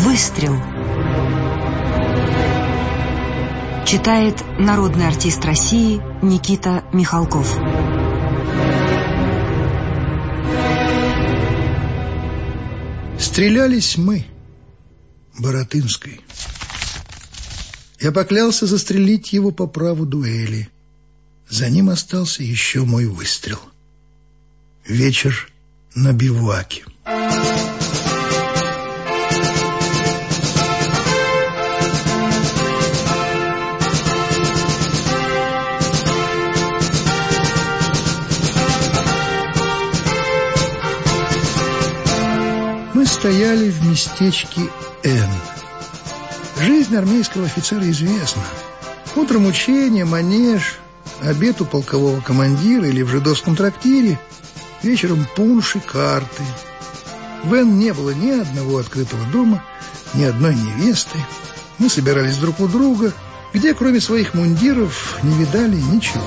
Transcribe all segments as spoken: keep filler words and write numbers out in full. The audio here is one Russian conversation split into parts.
Выстрел. Читает народный артист России Никита Михалков. Стрелялись мы, Баратынской. Я поклялся застрелить его по праву дуэли. За ним остался еще мой выстрел. Вечер на бивуаке. Мы стояли в местечке Н. Жизнь армейского офицера известна. Утром учение, манеж, обед у полкового командира или в жидовском трактире, вечером пунш и карты. В Н не было ни одного открытого дома, ни одной невесты. Мы собирались друг у друга, где кроме своих мундиров не видали ничего.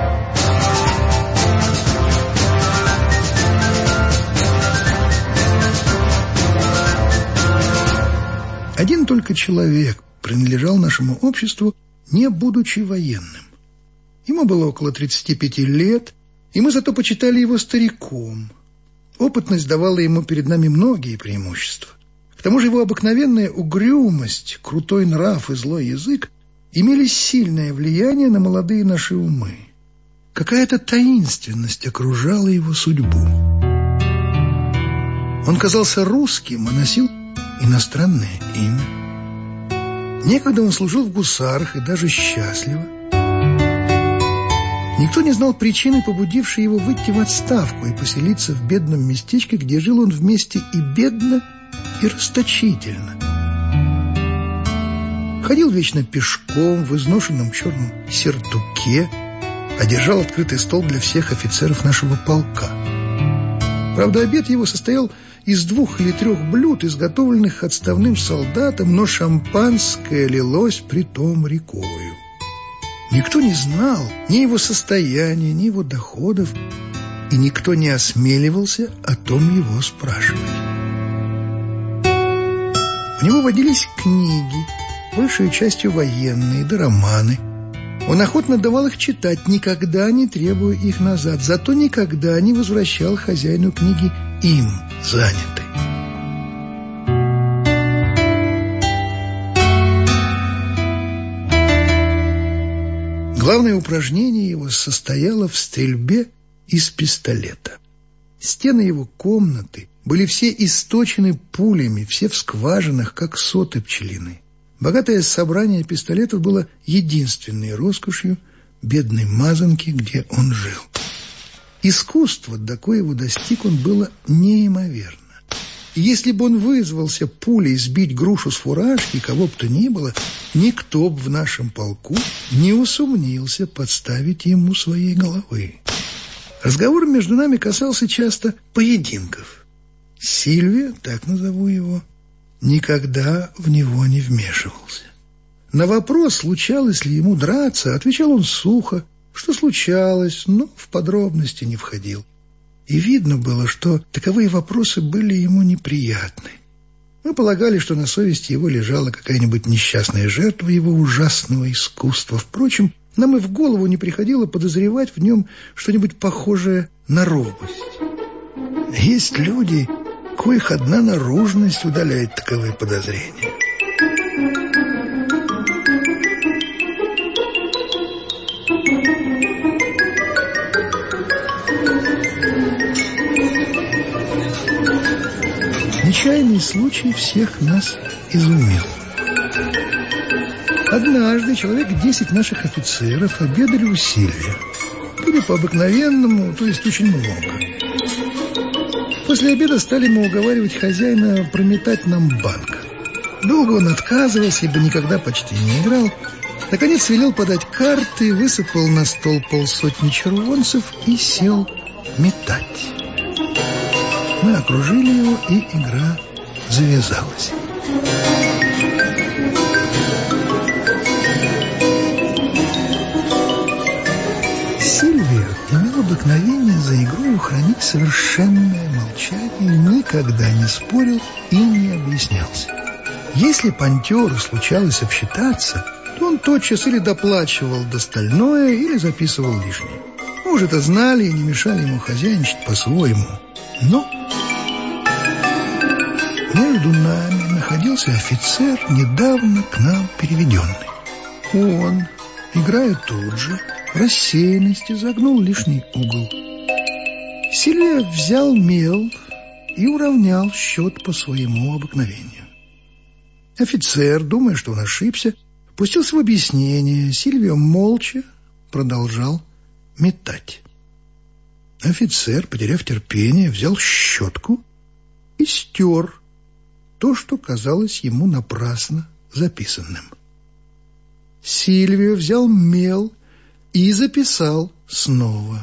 Один только человек принадлежал нашему обществу, не будучи военным. Ему было около тридцати пяти лет, и мы зато почитали его стариком. Опытность давала ему перед нами многие преимущества. К тому же его обыкновенная угрюмость, крутой нрав и злой язык имели сильное влияние на молодые наши умы. Какая-то таинственность окружала его судьбу. Он казался русским, а носил иностранное имя. Некогда он служил в гусарах и даже счастливо. Никто не знал причины, побудившей его выйти в отставку и поселиться в бедном местечке, где жил он вместе и бедно, и расточительно. Ходил вечно пешком в изношенном черном сертуке, а держал открытый стол для всех офицеров нашего полка. Правда, обед его состоял из двух или трех блюд, изготовленных отставным солдатом, но шампанское лилось притом рекою. Никто не знал ни его состояния, ни его доходов, и никто не осмеливался о том его спрашивать. У него водились книги, большей частью военные, да романы. Он охотно давал их читать, никогда не требуя их назад, зато никогда не возвращал хозяину книги им занятой. Главное упражнение его состояло в стрельбе из пистолета. Стены его комнаты были все источены пулями, все в скважинах, как соты пчелиные. Богатое собрание пистолетов было единственной роскошью бедной мазанки, где он жил. Искусство, до коего достиг он, было неимоверно. И если бы он вызвался пулей сбить грушу с фуражки, кого бы то ни было, никто бы в нашем полку не усомнился подставить ему своей головы. Разговор между нами касался часто поединков. Сильвия, так назову его, никогда в него не вмешивался. На вопрос, случалось ли ему драться, отвечал он сухо, что случалось, но в подробности не входил. И видно было, что таковые вопросы были ему неприятны. Мы полагали, что на совести его лежала какая-нибудь несчастная жертва его ужасного искусства. Впрочем, нам и в голову не приходило подозревать в нем что-нибудь похожее на робость. Есть люди, коих одна наружность удаляет таковые подозрения. Нечаянный случай всех нас изумил. Однажды человек десять наших офицеров обедали у Сильвия. Были по-обыкновенному, то есть очень много. После обеда стали мы уговаривать хозяина прометать нам банк. Долго он отказывался, ибо никогда почти не играл. Наконец велел подать карты, высыпал на стол полсотни червонцев и сел метать. Мы окружили его, и игра завязалась. Сильвия имел обыкновение за игрой хранить совершенное молчание, никогда не спорил и не объяснялся. Если понтеру случалось обсчитаться, то он тотчас или доплачивал достальное, или записывал лишнее. Мы уже это знали и не мешали ему хозяйничать по-своему. Но между нами находился офицер, недавно к нам переведенный. Он, играя тут же, в рассеянности загнул лишний угол. Сильвио взял мел и уравнял счет по своему обыкновению. Офицер, думая, что он ошибся, пустился в объяснение. Сильвио молча продолжал метать. Офицер, потеряв терпение, взял щетку и стер то, что казалось ему напрасно записанным. Сильвио взял мел и записал снова.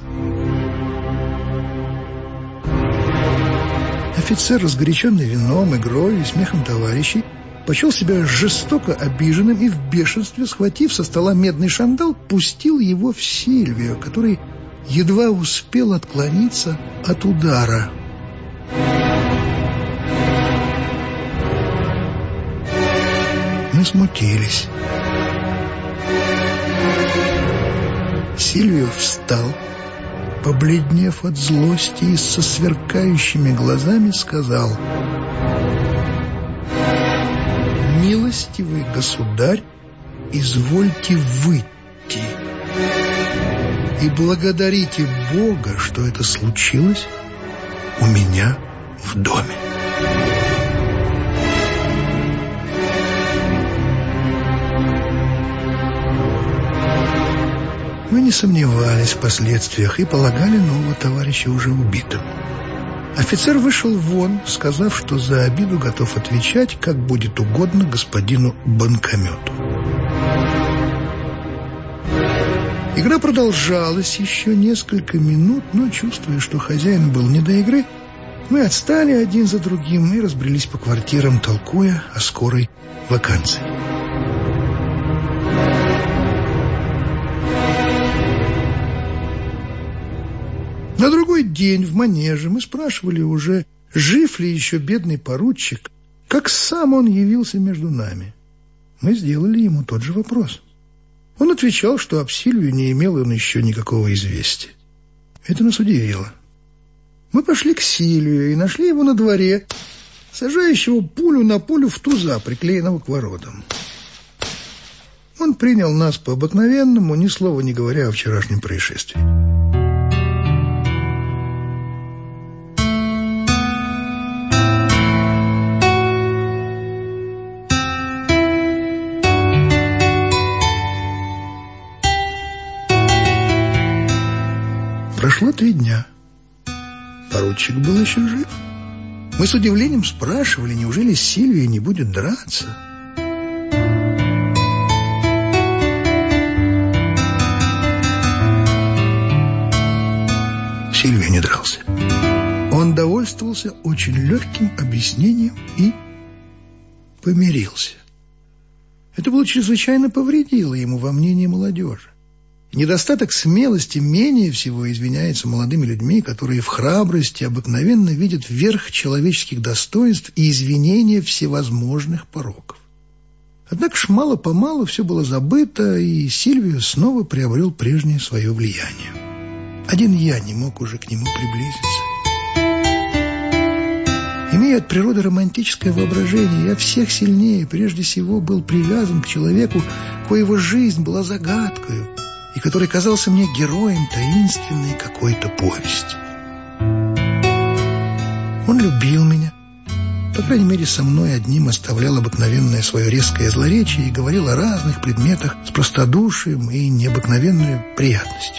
Офицер, разгоряченный вином, игрой и смехом товарищей, почел себя жестоко обиженным и в бешенстве, схватив со стола медный шандал, пустил его в Сильвио, который едва успел отклониться от удара. Мы смутились. Сильвио встал, побледнев от злости и со сверкающими глазами сказал: «Милостивый государь, извольте выйти и благодарите Бога, что это случилось у меня в доме». Мы не сомневались в последствиях и полагали нового товарища уже убитым. Офицер вышел вон, сказав, что за обиду готов отвечать, как будет угодно господину банкомету. Игра продолжалась еще несколько минут, но, чувствуя, что хозяин был не до игры, мы отстали один за другим и разбрелись по квартирам, толкуя о скорой ваканции. На другой день в манеже мы спрашивали уже, жив ли еще бедный поручик, как сам он явился между нами. Мы сделали ему тот же вопрос. Он отвечал, что об Сильвию не имел он еще никакого известия. Это нас удивило. Мы пошли к Сильвию и нашли его на дворе, сажающего пулю на пулю в туза, приклеенного к воротам. Он принял нас по-обыкновенному, ни слова не говоря о вчерашнем происшествии. Прошло три дня. Поручик был еще жив. Мы с удивлением спрашивали, неужели Сильвия не будет драться? Сильвия не дрался. Он довольствовался очень легким объяснением и помирился. Это было чрезвычайно повредило ему во мнении молодежи. Недостаток смелости менее всего извиняется молодыми людьми, которые в храбрости обыкновенно видят верх человеческих достоинств и извинения всевозможных пороков. Однако ж мало-помалу все было забыто, и Сильвио снова приобрел прежнее свое влияние. Один я не мог уже к нему приблизиться. Имея от природы романтическое воображение, я всех сильнее прежде всего был привязан к человеку, коего жизнь была загадкою, и который казался мне героем таинственной какой-то повести. Он любил меня, по крайней мере, со мной одним оставлял обыкновенное свое резкое злоречие и говорил о разных предметах с простодушием и необыкновенной приятностью.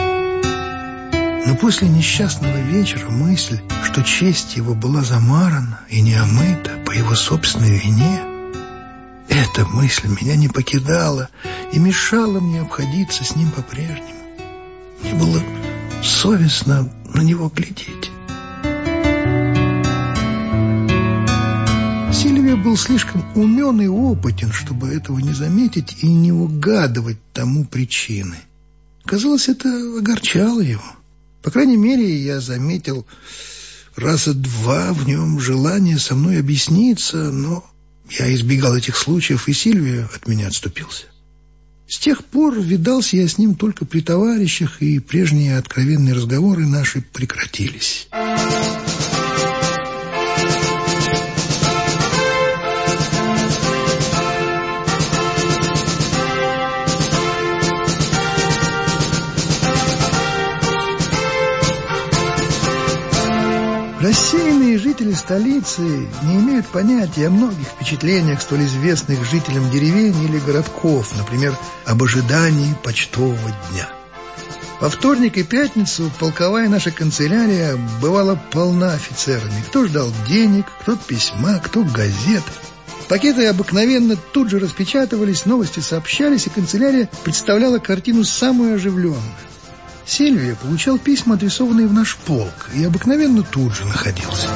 Но после несчастного вечера мысль, что честь его была замарана и не омыта по его собственной вине, эта мысль меня не покидала и мешала мне обходиться с ним по-прежнему. Мне было совестно на него глядеть. Сильвио был слишком умен и опытен, чтобы этого не заметить и не угадывать тому причины. Казалось, это огорчало его. По крайней мере, я заметил раза два в нем желание со мной объясниться, но Я избегал этих случаев, и Сильвио от меня отступился. С тех пор видался я с ним только при товарищах, и прежние откровенные разговоры наши прекратились. Рассеянные жители столицы не имеют понятия о многих впечатлениях, столь известных жителям деревень или городков, например, об ожидании почтового дня. Во вторник и пятницу полковая наша канцелярия бывала полна офицерами. Кто ждал денег, кто письма, кто газет. Пакеты обыкновенно тут же распечатывались, новости сообщались, и канцелярия представляла картину самую оживленную. Сильвио получал письма, адресованные в наш полк, и обыкновенно тут же находился.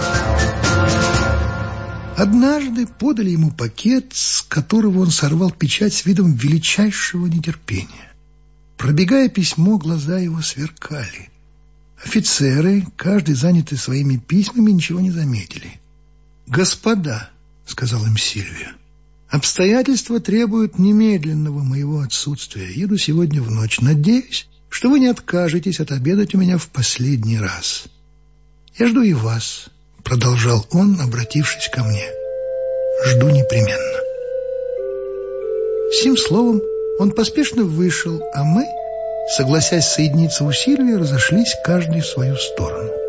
Однажды подали ему пакет, с которого он сорвал печать с видом величайшего нетерпения. Пробегая письмо, глаза его сверкали. Офицеры, каждый занятый своими письмами, ничего не заметили. «Господа», — сказал им Сильвио, — «обстоятельства требуют немедленного моего отсутствия. Еду сегодня в ночь. Надеюсь, что вы не откажетесь отобедать у меня в последний раз. Я жду и вас», — продолжал он, обратившись ко мне. «Жду непременно». Сим словом он поспешно вышел, а мы, согласясь соединиться у Сильвио, разошлись каждый в свою сторону.